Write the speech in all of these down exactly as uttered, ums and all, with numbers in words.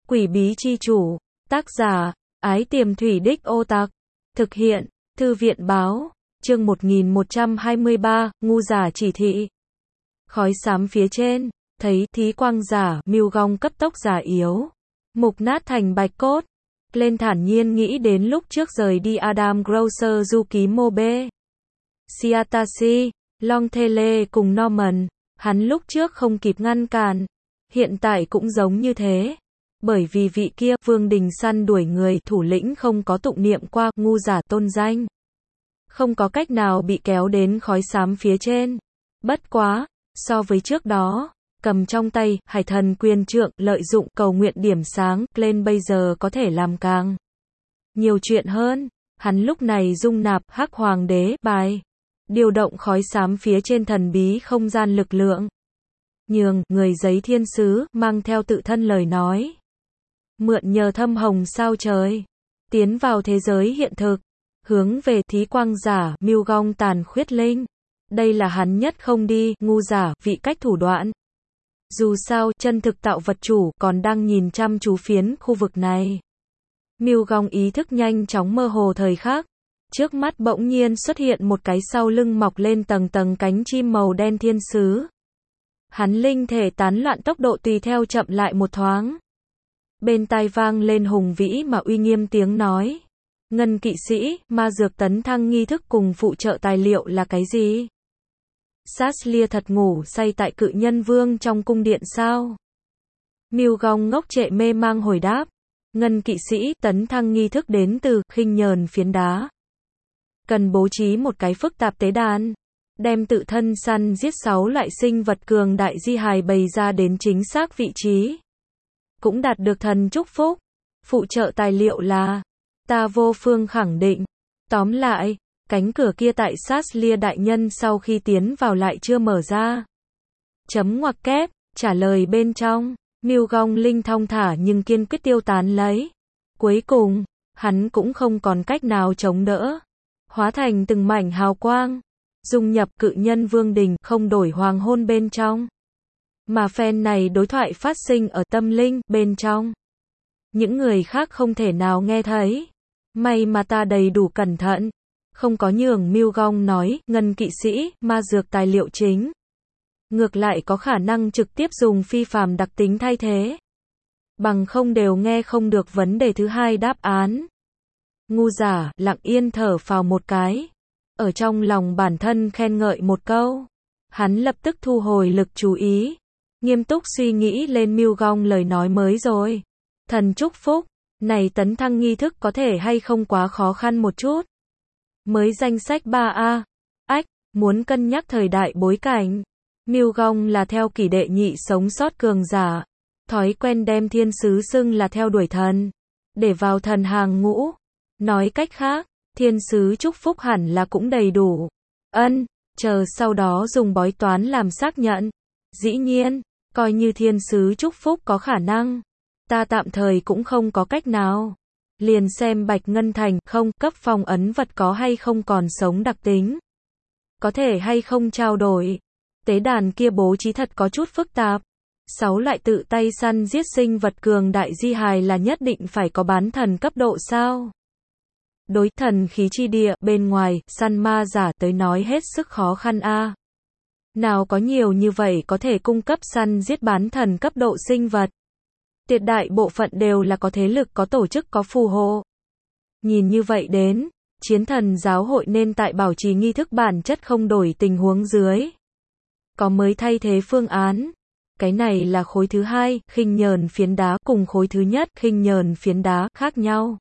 Quỷ bí chi chủ. Tác giả, Ái Tiềm Thủy Đích Ô Tạc. Thực hiện, Thư viện báo. Chương một nghìn một trăm hai mươi ba, ngu giả chỉ thị. Khói xám phía trên, thấy thí quang giả, mưu gong cấp tốc giả yếu. Mục nát thành bạch cốt. Lên thản nhiên nghĩ đến lúc trước rời đi Adam Grocer du ký Mobe. Siatashi, Long Thele cùng Norman, hắn lúc trước không kịp ngăn cản. Hiện tại cũng giống như thế. Bởi vì vị kia, Vương Đình săn đuổi người, thủ lĩnh không có tụng niệm qua, ngu giả tôn danh. Không có cách nào bị kéo đến khói xám phía trên. Bất quá, so với trước đó, cầm trong tay, hải thần quyền trượng, lợi dụng, cầu nguyện điểm sáng, lên bây giờ có thể làm càng nhiều chuyện hơn. Hắn lúc này dung nạp, hắc hoàng đế, bài. Điều động khói xám phía trên thần bí không gian lực lượng. Nhường, người giấy thiên sứ, mang theo tự thân lời nói. Mượn nhờ thâm hồng sao trời. Tiến vào thế giới hiện thực. Hướng về thí quang giả, mưu gong tàn khuyết linh. Đây là hắn nhất không đi, ngu giả, vị cách thủ đoạn. Dù sao, chân thực tạo vật chủ, còn đang nhìn chăm chú phiến khu vực này. Mưu gong ý thức nhanh chóng mơ hồ thời khắc. Trước mắt bỗng nhiên xuất hiện một cái sau lưng mọc lên tầng tầng cánh chim màu đen thiên sứ. Hắn linh thể tán loạn tốc độ tùy theo chậm lại một thoáng. Bên tai vang lên hùng vĩ mà uy nghiêm tiếng nói. Ngân kỵ sĩ, ma dược tấn thăng nghi thức cùng phụ trợ tài liệu là cái gì? Saslia thật ngủ say tại cự nhân vương trong cung điện sao? Mưu gong ngốc trệ mê mang hồi đáp. Ngân kỵ sĩ, tấn thăng nghi thức đến từ khinh nhờn phiến đá. Cần bố trí một cái phức tạp tế đàn. Đem tự thân săn giết sáu loại sinh vật cường đại di hài bày ra đến chính xác vị trí. Cũng đạt được thần chúc phúc. Phụ trợ tài liệu là. Ta vô phương khẳng định. Tóm lại, cánh cửa kia tại Saslia đại nhân sau khi tiến vào lại chưa mở ra. Chấm ngoặc kép, trả lời bên trong. Mưu gong linh thong thả nhưng kiên quyết tiêu tán lấy. Cuối cùng, hắn cũng không còn cách nào chống đỡ. Hóa thành từng mảnh hào quang. Dung nhập cự nhân Vương Đình, không đổi hoàng hôn bên trong. Mà phen này đối thoại phát sinh ở tâm linh, bên trong. Những người khác không thể nào nghe thấy. May mà ta đầy đủ cẩn thận. Không có nhường mưu gong nói, ngân kỵ sĩ, ma dược tài liệu chính. Ngược lại có khả năng trực tiếp dùng phi phàm đặc tính thay thế. Bằng không đều nghe không được vấn đề thứ hai đáp án. Ngu giả, lặng yên thở phào một cái. Ở trong lòng bản thân khen ngợi một câu. Hắn lập tức thu hồi lực chú ý. Nghiêm túc suy nghĩ lên mưu gong lời nói mới rồi. Thần chúc phúc, này tấn thăng nghi thức có thể hay không quá khó khăn một chút. Mới danh sách ba A. Ách, muốn cân nhắc thời đại bối cảnh. Mưu gong là theo kỷ đệ nhị sống sót cường giả. Thói quen đem thiên sứ xưng là theo đuổi thần. Để vào thần hàng ngũ. Nói cách khác, thiên sứ chúc phúc hẳn là cũng đầy đủ. Ân, chờ sau đó dùng bói toán làm xác nhận. Dĩ nhiên, coi như thiên sứ chúc phúc có khả năng. Ta tạm thời cũng không có cách nào. Liền xem Bạch Ngân Thành không cấp phong ấn vật có hay không còn sống đặc tính. Có thể hay không trao đổi. Tế đàn kia bố trí thật có chút phức tạp. Sáu loại tự tay săn giết sinh vật cường đại di hài là nhất định phải có bán thần cấp độ sao? Đối thần khí chi địa bên ngoài, săn ma giả tới nói hết sức khó khăn a. À. Nào có nhiều như vậy có thể cung cấp săn giết bán thần cấp độ sinh vật. Tuyệt đại bộ phận đều là có thế lực có tổ chức có phù hộ. Nhìn như vậy đến, chiến thần giáo hội nên tại bảo trì nghi thức bản chất không đổi tình huống dưới. Có mới thay thế phương án. Cái này là khối thứ hai, khinh nhờn phiến đá cùng khối thứ nhất, khinh nhờn phiến đá, khác nhau.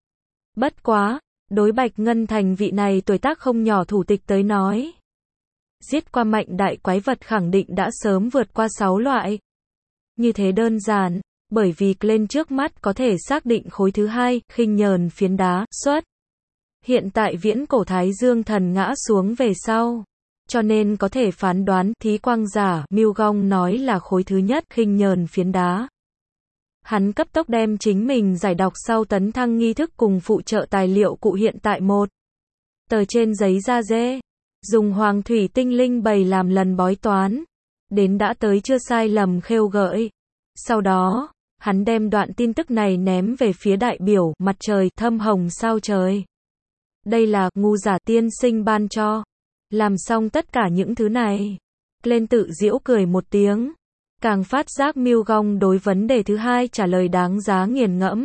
Bất quá, đối Bạch Ngân Thành vị này tuổi tác không nhỏ thủ tịch tới nói. Giết qua mạnh đại quái vật khẳng định đã sớm vượt qua sáu loại. Như thế đơn giản, bởi vì lên trước mắt có thể xác định khối thứ hai, khinh nhờn phiến đá, xuất. Hiện tại viễn cổ Thái Dương thần ngã xuống về sau. Cho nên có thể phán đoán thí quang giả, mưu gong nói là khối thứ nhất, khinh nhờn phiến đá. Hắn cấp tốc đem chính mình giải đọc sau tấn thăng nghi thức cùng phụ trợ tài liệu cụ hiện tại một tờ trên giấy da dê. Dùng hoàng thủy tinh linh bày làm lần bói toán. Đến đã tới chưa sai lầm khêu gợi. Sau đó, Hắn đem đoạn tin tức này ném về phía đại biểu, mặt trời, thâm hồng sao trời. Đây là, ngu giả tiên sinh ban cho. Làm xong tất cả những thứ này. Lên tự giễu cười một tiếng. Càng phát giác Mưu Gong đối vấn đề thứ hai trả lời đáng giá nghiền ngẫm.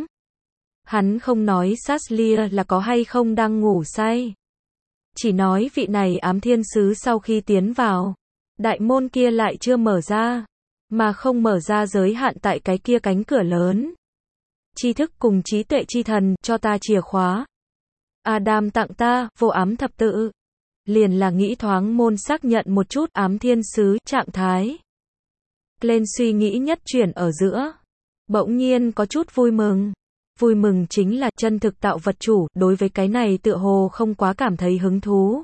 Hắn không nói Saslia là có hay không đang ngủ say. Chỉ nói vị này ám thiên sứ sau khi tiến vào. Đại môn kia lại chưa mở ra. Mà không mở ra giới hạn tại cái kia cánh cửa lớn. Tri thức cùng trí tuệ chi thần, cho ta chìa khóa. Adam tặng ta, vô ám thập tự. Liền là nghĩ thoáng môn xác nhận một chút ám thiên sứ, trạng thái. Lên suy nghĩ nhất chuyển ở giữa. Bỗng nhiên có chút vui mừng. Vui mừng chính là chân thực tạo vật chủ, đối với cái này tựa hồ không quá cảm thấy hứng thú.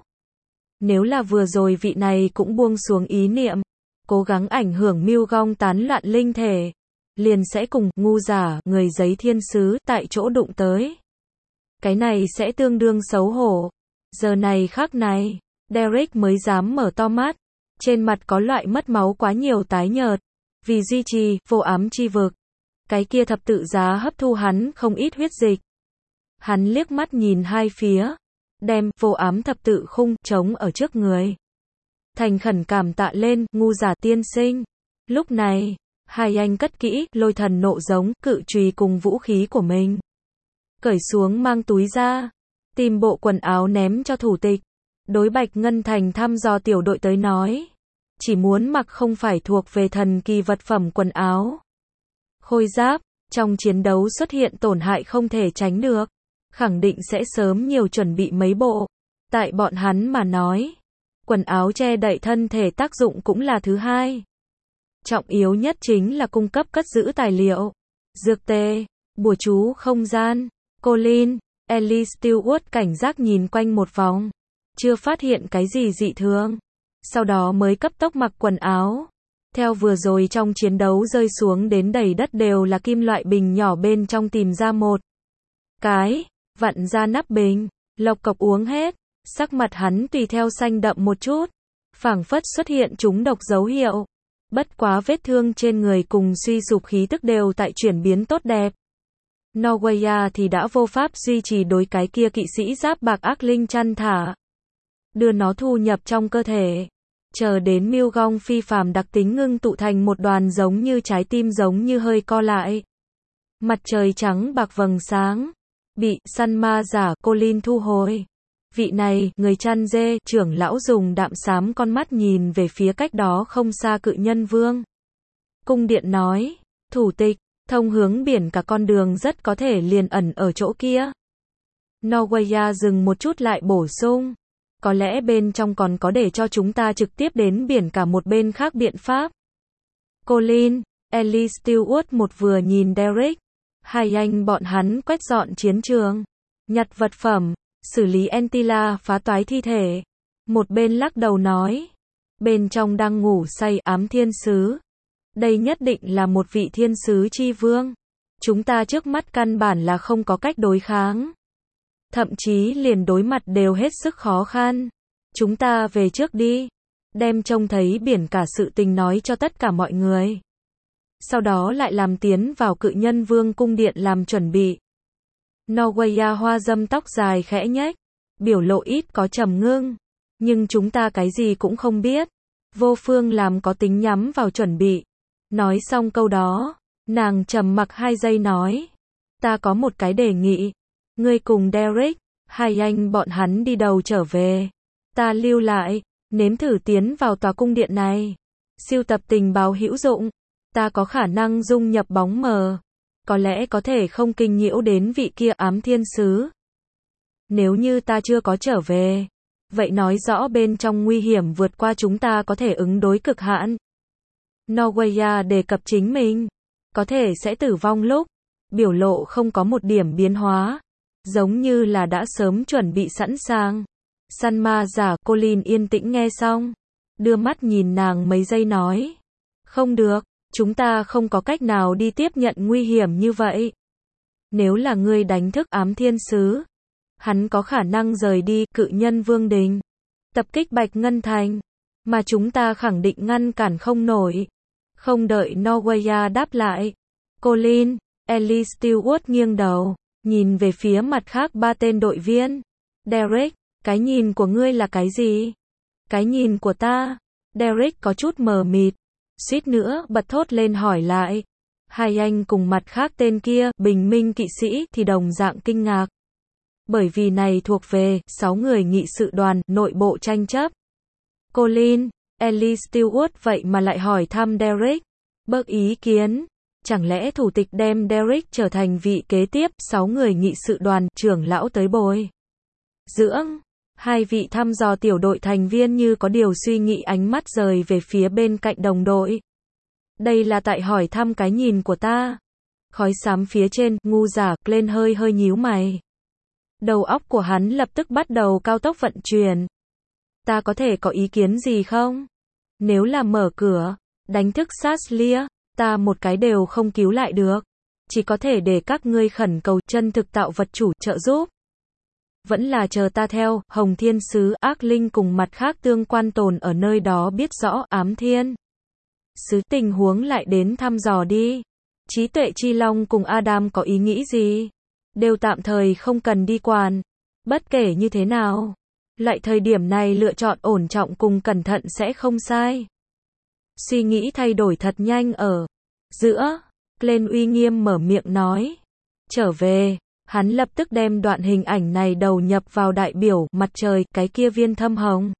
Nếu là vừa rồi vị này cũng buông xuống ý niệm, cố gắng ảnh hưởng Mưu Gong tán loạn linh thể, liền sẽ cùng ngu giả, người giấy thiên sứ, tại chỗ đụng tới. Cái này sẽ tương đương xấu hổ. Giờ này khắc này, Derek mới dám mở to mắt. Trên mặt có loại mất máu quá nhiều tái nhợt. Vì duy trì, vô ám chi vực. Cái kia thập tự giá hấp thu hắn không ít huyết dịch. Hắn liếc mắt nhìn hai phía. Đem, vô ám thập tự khung, trống ở trước người. Thành khẩn cảm tạ lên, ngu giả tiên sinh. Lúc này, hai anh cất kỹ, lôi thần nộ giống, cự chùy cùng vũ khí của mình. Cởi xuống mang túi ra. Tìm bộ quần áo ném cho thủ tịch. Đối Bạch Ngân Thành thăm dò tiểu đội tới nói. Chỉ muốn mặc không phải thuộc về thần kỳ vật phẩm quần áo. Khôi giáp, trong chiến đấu xuất hiện tổn hại không thể tránh được. Khẳng định sẽ sớm nhiều chuẩn bị mấy bộ. Tại bọn hắn mà nói. Quần áo che đậy thân thể tác dụng cũng là thứ hai. Trọng yếu nhất chính là cung cấp cất giữ tài liệu. Dược tê, bùa chú không gian. Colin, Ellie Stewart cảnh giác nhìn quanh một vòng. Chưa phát hiện cái gì dị thường. Sau đó mới cấp tốc mặc quần áo. Theo vừa rồi trong chiến đấu rơi xuống đến đầy đất đều là kim loại bình nhỏ bên trong tìm ra một cái, vặn ra nắp bình, lộc cộc uống hết. Sắc mặt hắn tùy theo xanh đậm một chút. Phảng phất xuất hiện chúng độc dấu hiệu. Bất quá vết thương trên người cùng suy sụp khí tức đều tại chuyển biến tốt đẹp. Norwaya thì đã vô pháp duy trì đối cái kia kỵ sĩ giáp bạc ác linh chăn thả. Đưa nó thu nhập trong cơ thể. Chờ đến Mưu Gong phi phàm đặc tính ngưng tụ thành một đoàn giống như trái tim giống như hơi co lại. Mặt trời trắng bạc vầng sáng. Bị săn ma giả Colin thu hồi. Vị này, người chăn dê, trưởng lão dùng đạm xám con mắt nhìn về phía cách đó không xa cự nhân vương. Cung điện nói, thủ tịch, thông hướng biển cả con đường rất có thể liền ẩn ở chỗ kia. Norwaya dừng một chút lại bổ sung. Có lẽ bên trong còn có để cho chúng ta trực tiếp đến biển cả một bên khác biện pháp. Colin, Ellie Stewart một vừa nhìn Derek. Hai anh bọn hắn quét dọn chiến trường. Nhặt vật phẩm. Xử lý Entila phá toái thi thể. Một bên lắc đầu nói. Bên trong đang ngủ say ám thiên sứ. Đây nhất định là một vị thiên sứ chi vương. Chúng ta trước mắt căn bản là không có cách đối kháng. Thậm chí liền đối mặt đều hết sức khó khăn. Chúng ta về trước đi. Đem trông thấy biển cả sự tình nói cho tất cả mọi người. Sau đó lại làm tiến vào cự nhân vương cung điện làm chuẩn bị. Norwaya hoa dâm tóc dài khẽ nhếch. Biểu lộ ít có trầm ngưng. Nhưng chúng ta cái gì cũng không biết. Vô phương làm có tính nhắm vào chuẩn bị. Nói xong câu đó. Nàng trầm mặc hai giây nói. Ta có một cái đề nghị. Ngươi cùng Derek, hai anh bọn hắn đi đầu trở về. Ta lưu lại, nếm thử tiến vào tòa cung điện này. Siêu tập tình báo hữu dụng. Ta có khả năng dung nhập bóng mờ. Có lẽ có thể không kinh nhiễu đến vị kia ám thiên sứ. Nếu như ta chưa có trở về, vậy nói rõ bên trong nguy hiểm vượt qua chúng ta có thể ứng đối cực hạn. Norwaya đề cập chính mình. Có thể sẽ tử vong lúc. Biểu lộ không có một điểm biến hóa. Giống như là đã sớm chuẩn bị sẵn sàng. Săn ma giả Colin yên tĩnh nghe xong. Đưa mắt nhìn nàng mấy giây nói. Không được, chúng ta không có cách nào đi tiếp nhận nguy hiểm như vậy. Nếu là ngươi đánh thức ám thiên sứ, hắn có khả năng rời đi cự nhân vương đình. Tập kích Bạch Ngân Thành. Mà chúng ta khẳng định ngăn cản không nổi. Không đợi Norwaya đáp lại. Colin, Ellie Stewart nghiêng đầu, nhìn về phía mặt khác ba tên đội viên. Derek, cái nhìn của ngươi là cái gì? Cái nhìn của ta. Derek có chút mờ mịt, suýt nữa bật thốt lên hỏi lại. Hai anh cùng mặt khác tên kia, bình minh kỵ sĩ, thì đồng dạng kinh ngạc. Bởi vì này thuộc về sáu người nghị sự đoàn, nội bộ tranh chấp. Colin, Ellie Stewart vậy mà lại hỏi thăm Derek. Bớt ý kiến. Chẳng lẽ thủ tịch đem Derek trở thành vị kế tiếp, sáu người nghị sự đoàn, trưởng lão tới bồi dưỡng. Hai vị thăm dò tiểu đội thành viên như có điều suy nghĩ ánh mắt rời về phía bên cạnh đồng đội. Đây là tại hỏi thăm cái nhìn của ta. Khói xám phía trên, ngu giả, lên hơi hơi nhíu mày. Đầu óc của hắn lập tức bắt đầu cao tốc vận chuyển. Ta có thể có ý kiến gì không? Nếu là mở cửa, đánh thức Saslia, ta một cái đều không cứu lại được. Chỉ có thể để các ngươi khẩn cầu chân thực tạo vật chủ trợ giúp. Vẫn là chờ ta theo, Hồng Thiên Sứ, Ác Linh cùng mặt khác tương quan tồn ở nơi đó biết rõ, Ám Thiên Sứ tình huống lại đến thăm dò đi. Trí tuệ chi long cùng Adam có ý nghĩ gì? Đều tạm thời không cần đi quản. Bất kể như thế nào, loại thời điểm này lựa chọn ổn trọng cùng cẩn thận sẽ không sai. Suy nghĩ thay đổi thật nhanh ở giữa. Glenn uy nghiêm mở miệng nói. Trở về. Hắn lập tức đem đoạn hình ảnh này đầu nhập vào đại biểu mặt trời, cái kia viên thâm hồng.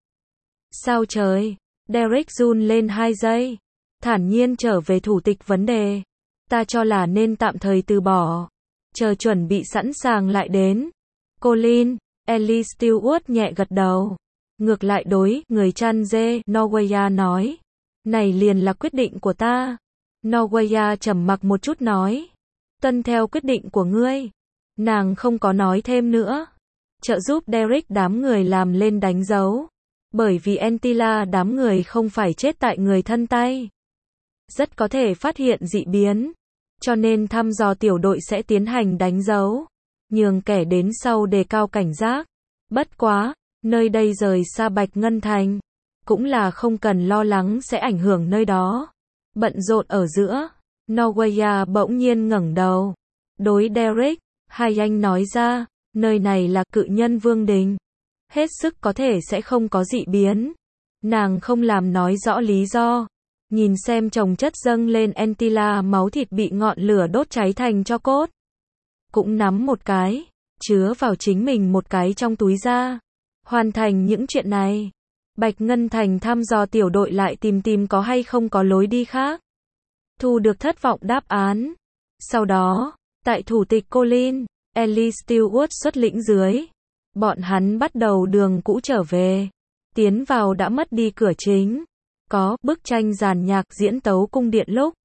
Sao trời? Derek run lên hai giây. Thản nhiên trở về thủ tịch vấn đề. Ta cho là nên tạm thời từ bỏ. Chờ chuẩn bị sẵn sàng lại đến. Colin, Ellie Stewart nhẹ gật đầu. Ngược lại đối, người chăn dê, Norwaya nói. Này liền là quyết định của ta. Norwaya trầm mặc một chút nói. Tuân theo quyết định của ngươi. Nàng không có nói thêm nữa. Trợ giúp Derek đám người làm lên đánh dấu. Bởi vì Antilla đám người không phải chết tại người thân tay. Rất có thể phát hiện dị biến. Cho nên thăm dò tiểu đội sẽ tiến hành đánh dấu. Nhường kẻ đến sau đề cao cảnh giác. Bất quá, nơi đây rời xa Bạch Ngân Thành. Cũng là không cần lo lắng sẽ ảnh hưởng nơi đó. Bận rộn ở giữa. Norwaya bỗng nhiên ngẩng đầu. Đối Derek, hai anh nói ra, nơi này là cự nhân vương đình. Hết sức có thể sẽ không có dị biến. Nàng không làm nói rõ lý do. Nhìn xem chồng chất dâng lên Antilla máu thịt bị ngọn lửa đốt cháy thành tro cốt. Cũng nắm một cái, chứa vào chính mình một cái trong túi ra. Hoàn thành những chuyện này. Bạch Ngân Thành thăm dò tiểu đội lại tìm tìm có hay không có lối đi khác. Thu được thất vọng đáp án. Sau đó, tại thủ tịch Colin, Ellie Stewart xuất lĩnh dưới. Bọn hắn bắt đầu đường cũ trở về. Tiến vào đã mất đi cửa chính. Có bức tranh giàn nhạc diễn tấu cung điện lúc.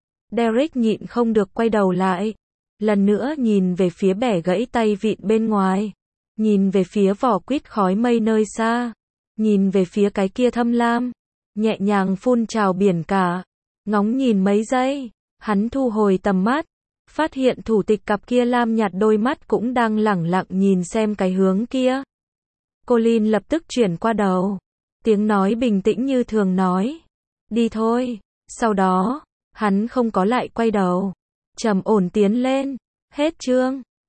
Derek nhịn không được quay đầu lại. Lần nữa nhìn về phía bẻ gãy tay vịn bên ngoài. Nhìn về phía vỏ quýt khói mây nơi xa. Nhìn về phía cái kia thâm lam. Nhẹ nhàng phun trào biển cả. Ngóng nhìn mấy giây. Hắn thu hồi tầm mắt. Phát hiện thủ tịch cặp kia lam nhạt đôi mắt cũng đang lẳng lặng nhìn xem cái hướng kia. Colin lập tức chuyển qua đầu. Tiếng nói bình tĩnh như thường nói. Đi thôi. Sau đó, hắn không có lại quay đầu. Trầm ổn tiến lên. Hết chương.